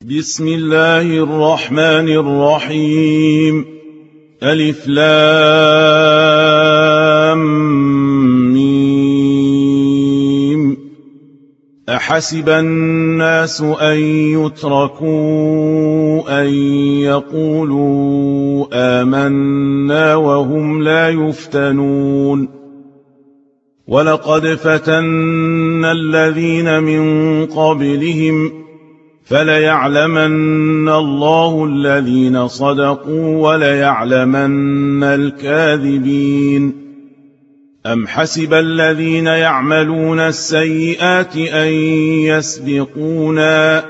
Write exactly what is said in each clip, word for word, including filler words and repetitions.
بسم الله الرحمن الرحيم. ألف لام ميم. أحسب الناس أن يتركوا أن يقولوا آمنا وهم لا يفتنون. ولقد فتنا الذين من قبلهم فليعلمن الله الذين صدقوا وليعلمن الكاذبين. أم حسب الذين يعملون السيئات أن يسبقونا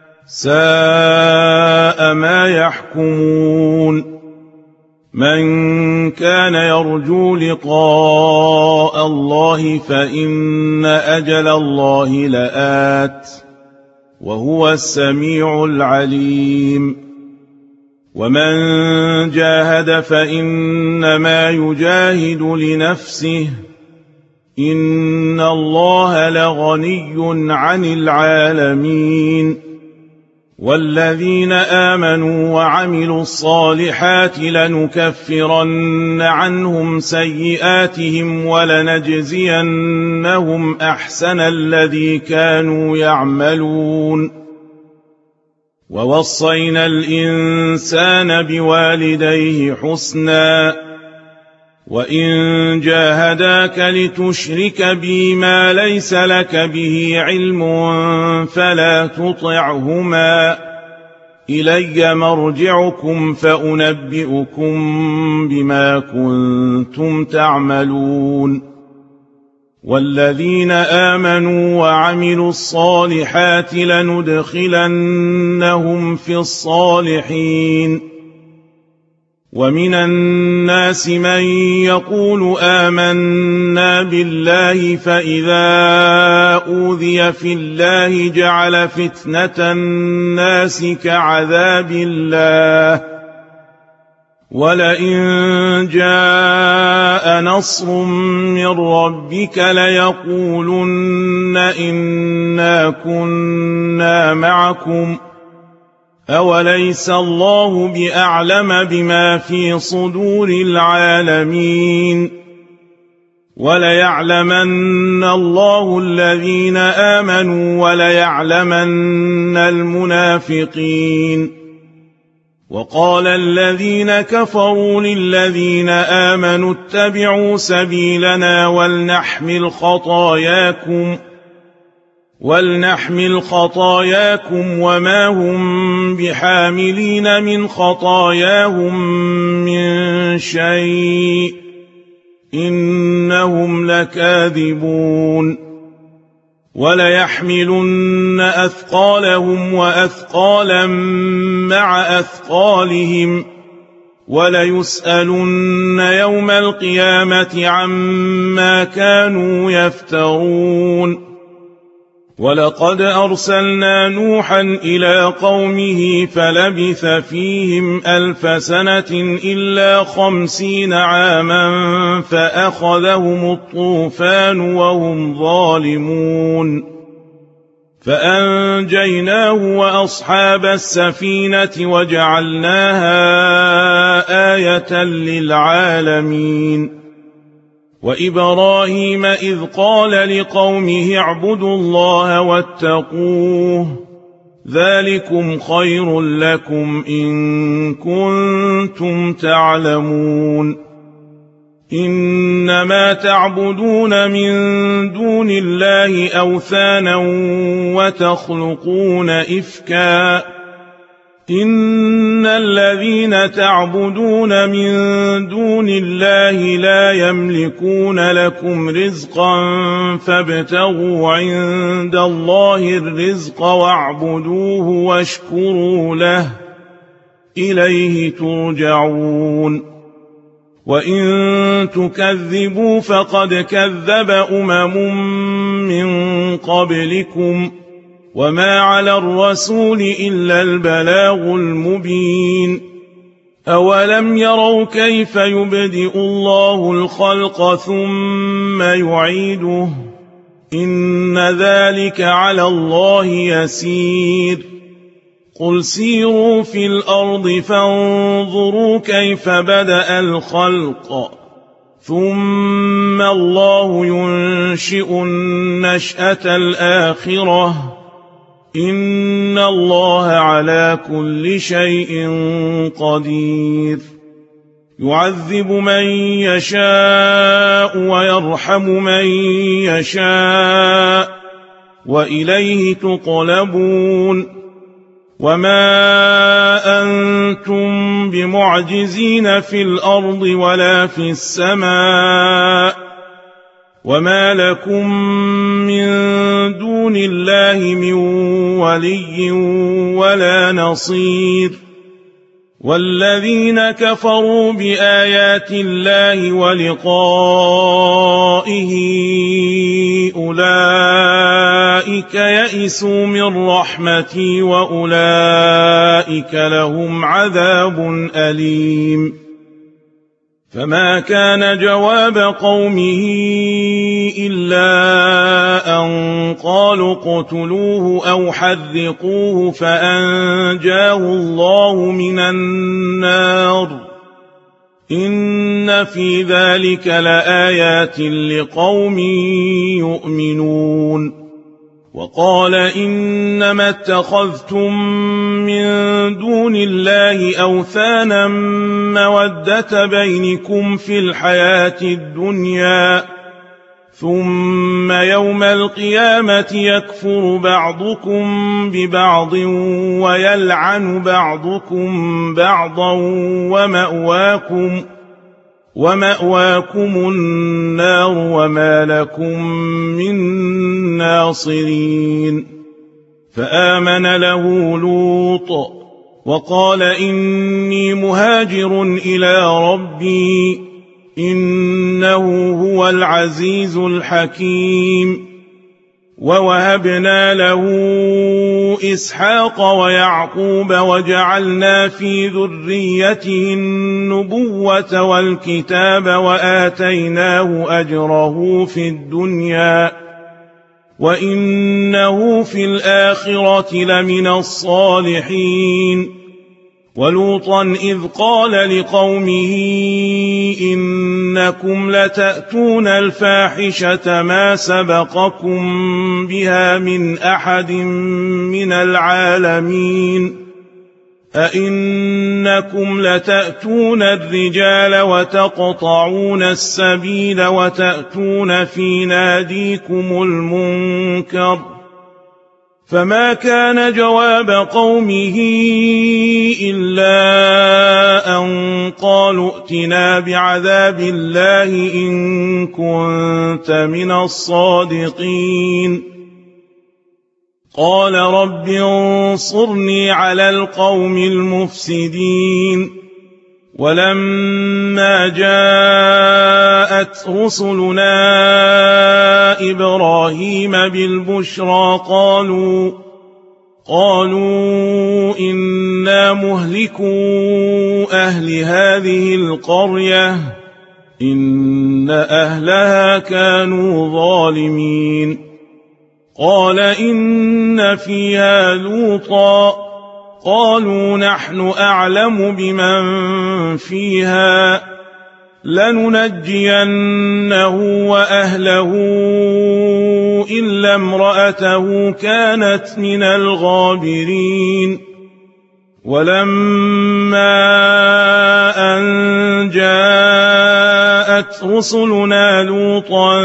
ساء ما يحكمون. من كان يرجو لقاء الله فإن أجل الله لآت وهو السميع العليم. ومن جاهد فإنما يجاهد لنفسه إن الله لغني عن العالمين. والذين آمنوا وعملوا الصالحات لنكفرن عنهم سيئاتهم ولنجزينهم أحسن الذي كانوا يعملون. ووصينا الإنسان بوالديه حسنا وإن جاهداك لتشرك بي ما ليس لك به علم فلا تطعهما إلي مرجعكم فأنبئكم بما كنتم تعملون. والذين آمنوا وعملوا الصالحات لندخلنهم في الصالحين. ومن الناس من يقول آمنا بالله فإذا أوذي في الله جعل فتنة الناس كعذاب الله ولئن جاء نصر من ربك ليقولن إنا كنا معكم أوليس الله بأعلم بما في صدور العالمين. وليعلمن الله الذين آمنوا وليعلمن المنافقين. وقال الذين كفروا للذين آمنوا اتبعوا سبيلنا ولنحمل خطاياكم ولنحمل خطاياكم وما هم بحاملين من خطاياهم من شيء إنهم لكاذبون. وليحملن أثقالهم وأثقالا مع أثقالهم وليسألن يوم القيامة عما كانوا يفترون. ولقد أرسلنا نوحا إلى قومه فلبث فيهم ألف سنة إلا خمسين عاما فأخذهم الطوفان وهم ظالمون فأنجيناه وأصحاب السفينة وجعلناها آية للعالمين. وإبراهيم إذ قال لقومه اعبدوا الله واتقوه ذلكم خير لكم إن كنتم تعلمون. إنما تعبدون من دون الله أوثانا وتخلقون إفكا إن الذين تعبدون من دون الله لا يملكون لكم رزقا فابتغوا عند الله الرزق واعبدوه واشكروا له إليه ترجعون. وإن تكذبوا فقد كذب أمم من قبلكم وما على الرسول إلا البلاغ المبين. أولم يروا كيف يبدئ الله الخلق ثم يعيده إن ذلك على الله يسير قل سيروا في الأرض فانظروا كيف بدأ الخلق ثم الله ينشئ النشأة الآخرة إن الله على كل شيء قدير يعذب من يشاء ويرحم من يشاء وإليه تقلبون وما أنتم بمعجزين في الأرض ولا في السماء وما لكم من دون الله من ولي ولا نصير والذين كفروا بآيات الله ولقائه أولئك يئسوا من رحمتي وأولئك لهم عذاب أليم فما كان جواب قومه إلا أن قالوا اقتلوه أو حرقوه فأنجاه الله من النار إن في ذلك لآيات لقوم يؤمنون وقال إنما اتخذتم من دون الله أوثانا مودة بينكم في الحياة الدنيا ثم يوم القيامة يكفر بعضكم ببعض ويلعن بعضكم بعضا ومأواكم ومأواكم النار وما لكم من ناصرين فآمن له لوط وقال إني مهاجر إلى ربي إنه هو العزيز الحكيم ووهبنا له إسحاق ويعقوب وجعلنا في ذريته النبوة والكتاب وآتيناه أجره في الدنيا وإنه في الآخرة لمن الصالحين ولوطا إذ قال لقومه إنكم لتأتون الفاحشة ما سبقكم بها من أحد من العالمين أئنكم لتأتون الرجال وتقطعون السبيل وتأتون في ناديكم المنكر فما كان جواب قومه إلا أن قالوا ائتنا بعذاب الله إن كنت من الصادقين قال رب انصرني على القوم المفسدين ولما جاءت رسلنا إبراهيم بالبشرى قالوا قالوا إنا مهلكو أهل هذه القرية إن أهلها كانوا ظالمين قال إن فيها لوطا قالوا نحن أعلم بمن فيها لننجينه وأهله إلا امرأته كانت من الغابرين ولما أن جاءت رسلنا لوطا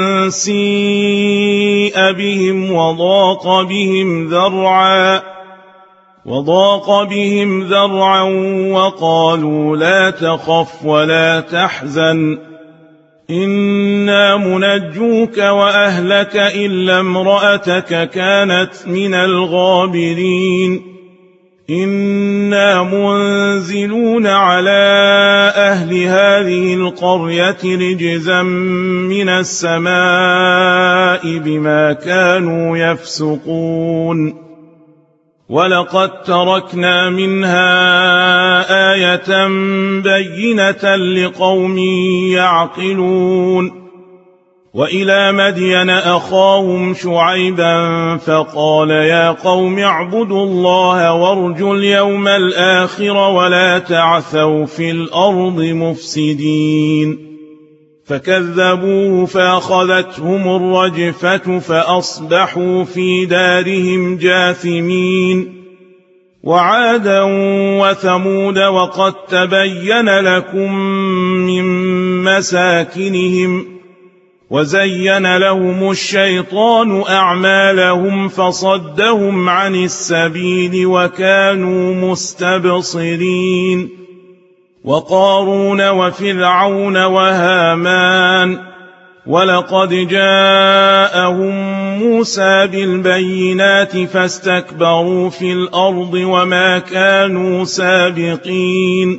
سيء بهم وضاق بهم ذرعا وضاق بهم ذرعا وقالوا لا تخف ولا تحزن إنا منجوك وأهلك إلا امرأتك كانت من الغابرين إنا منزلون على أهل هذه القرية رجزا من السماء بما كانوا يفسقون ولقد تركنا منها آية بينة لقوم يعقلون وإلى مدين أخاهم شعيبا فقال يا قوم اعبدوا الله وارجوا اليوم الآخر ولا تعثوا في الأرض مفسدين فكذبوه فأخذتهم الرجفة فأصبحوا في دارهم جاثمين وعادا وثمود وقد تبين لكم من مساكنهم وزين لهم الشيطان أعمالهم فصدهم عن السبيل وكانوا مستبصرين وقارون وفرعون وهامان ولقد جاءهم موسى بالبينات فاستكبروا في الأرض وما كانوا سابقين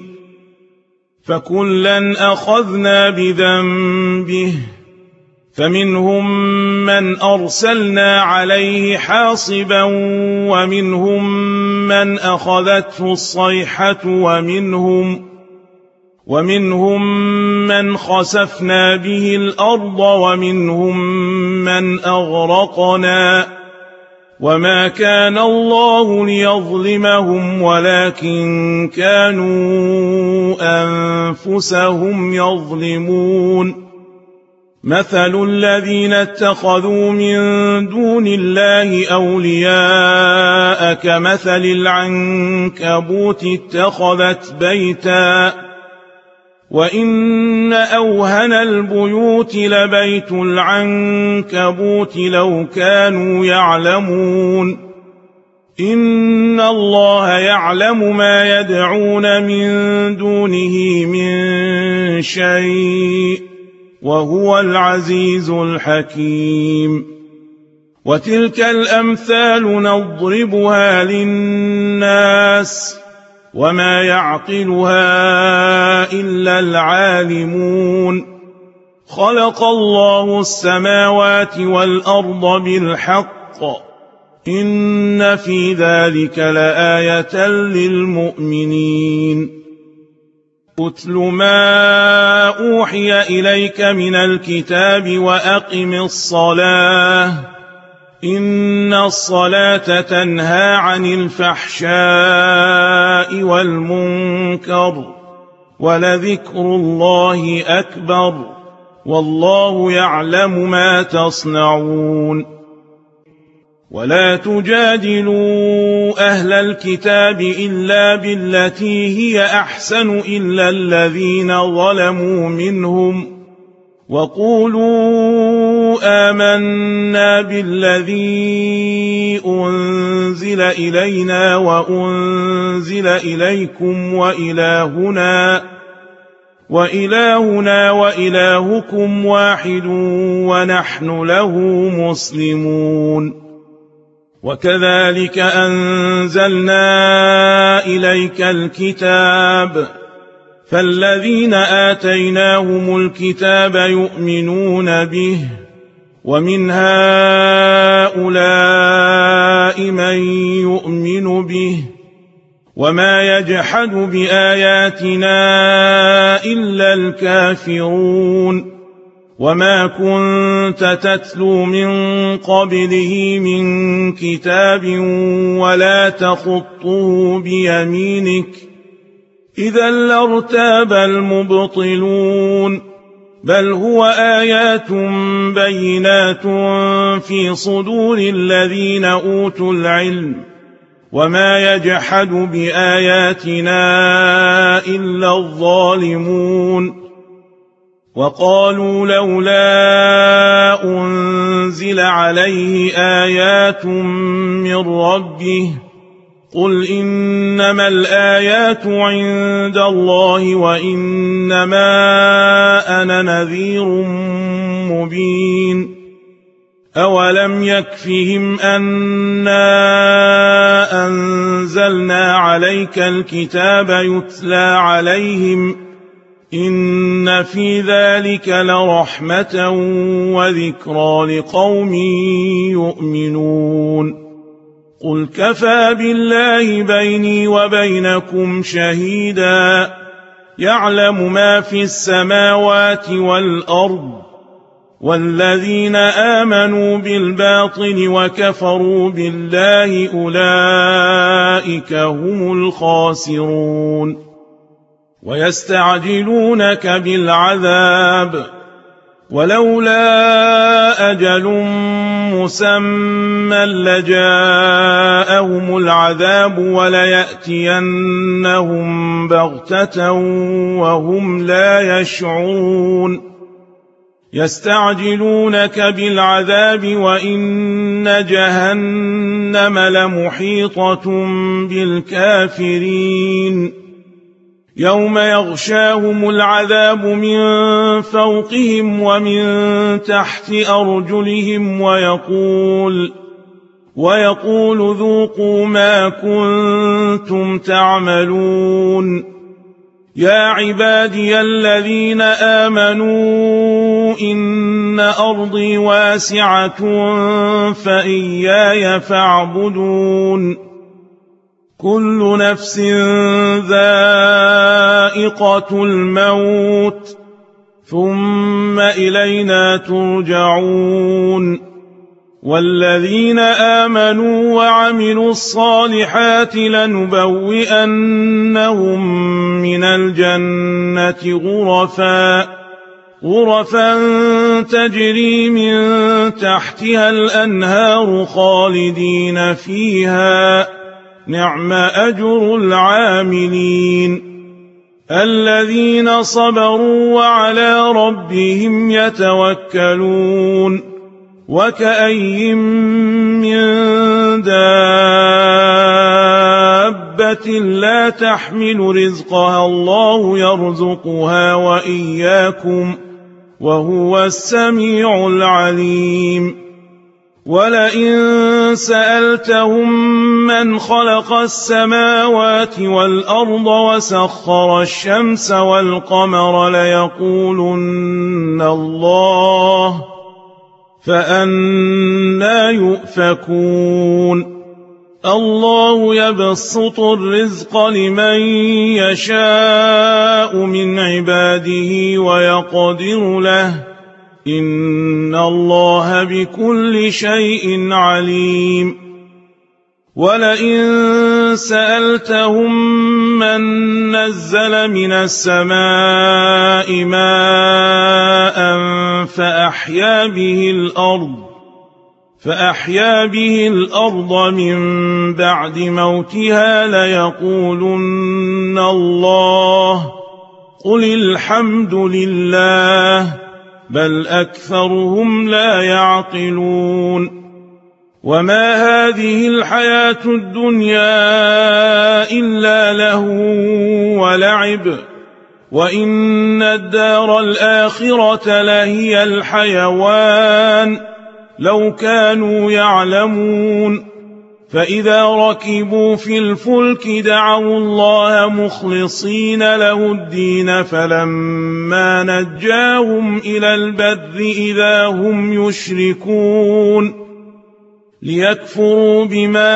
فكلا أخذنا بذنبه فمنهم من أرسلنا عليه حاصبا ومنهم من أخذته الصيحة ومنهم ومنهم من خسفنا به الأرض ومنهم من أغرقنا وما كان الله ليظلمهم ولكن كانوا أنفسهم يظلمون مثل الذين اتخذوا من دون الله أولياء كمثل العنكبوت اتخذت بيتا وإن أوهن البيوت لبيت العنكبوت لو كانوا يعلمون إن الله يعلم ما يدعون من دونه من شيء وهو العزيز الحكيم وتلك الأمثال نضربها للناس وما يعقلها إلا العالمون خلق الله السماوات والأرض بالحق إن في ذلك لآية للمؤمنين أتل ما أوحي إليك من الكتاب وأقم الصلاة إن الصلاة تنهى عن الفحشاء والمنكر ولذكر الله أكبر والله يعلم ما تصنعون ولا تجادلوا أهل الكتاب إلا بالتي هي أحسن إلا الذين ظلموا منهم وقولوا آمنا بالذي أنزل إلينا وأنزل إليكم وإلهنا وإلهنا وإلهكم واحد ونحن له مسلمون وكذلك أنزلنا إليك الكتاب فالذين آتيناهم الكتاب يؤمنون به ومن هؤلاء من يؤمن به وما يجحد بآياتنا إلا الكافرون وما كنت تتلو من قبله من كتاب ولا تخطه بيمينك إذا لارتاب المبطلون بل هو آيات بينات في صدور الذين أوتوا العلم وما يجحد بآياتنا إلا الظالمون وقالوا لولا أنزل عليه آيات من ربه قل إنما الآيات عند الله وإنما أنا نذير مبين أولم يكفهم أنا أنزلنا عليك الكتاب يتلى عليهم إن في ذلك لرحمة وذكرى لقوم يؤمنون قل كفى بالله بيني وبينكم شهيدا يعلم ما في السماوات والأرض والذين آمنوا بالباطل وكفروا بالله أولئك هم الخاسرون ويستعجلونك بالعذاب ولولا أجل مسمى لجاءهم العذاب وليأتينهم بغتة وهم لا يشعرون يستعجلونك بالعذاب وإن جهنم لمحيطة بالكافرين يوم يغشاهم العذاب من فوقهم ومن تحت أرجلهم ويقول ويقول ذوقوا ما كنتم تعملون يا عبادي الذين آمنوا إن أرضي واسعة فإياي فاعبدون كل نفس ذائقة الموت ثم إلينا ترجعون والذين آمنوا وعملوا الصالحات لنبوئنهم من الجنة غرفا غرفا تجري من تحتها الأنهار خالدين فيها نعم أجر العاملين الذين صبروا وعلى ربهم يتوكلون وكأين من دابة لا تحمل رزقها الله يرزقها وإياكم وهو السميع العليم ولئن سألتهم من خلق السماوات والأرض وسخر الشمس والقمر ليقولن الله فأنى يؤفكون الله يبسط الرزق لمن يشاء من عباده ويقدر له إن الله بكل شيء عليم ولئن سألتهم من نزل من السماء ماء فأحيا به الأرض فأحيا به الأرض من بعد موتها ليقولن الله قل الحمد لله بل أكثرهم لا يعقلون وما هذه الحياة الدنيا إلا لهو ولعب وإن الدار الآخرة لهي الحيوان لو كانوا يعلمون فإذا ركبوا في الفلك دعوا الله مخلصين له الدين فلما نجاهم إلى البر إذا هم يشركون ليكفروا بما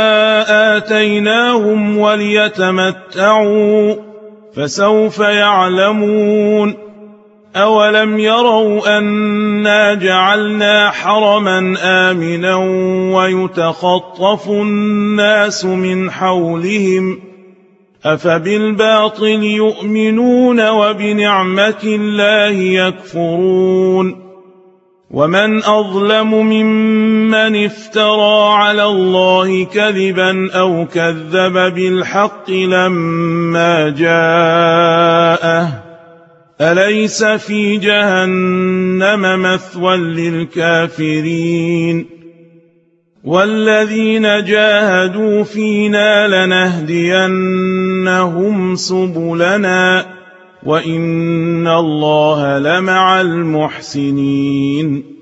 آتيناهم وليتمتعوا فسوف يعلمون أولم يروا أنا جعلنا حرما آمنا ويتخطف الناس من حولهم أفبالباطل يؤمنون وبنعمة الله يكفرون ومن أظلم ممن افترى على الله كذبا أو كذب بالحق لما جاءه أليس في جهنم مثوى للكافرين والذين جاهدوا فينا لنهدينهم سبلنا وإن الله لمع المحسنين